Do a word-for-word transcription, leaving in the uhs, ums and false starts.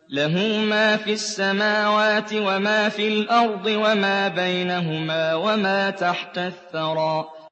لَهُ مَا فِي السَّمَاوَاتِ وَمَا فِي الْأَرْضِ وَمَا بَيْنَهُمَا وَمَا تَحْتَ الثَّرَىٰ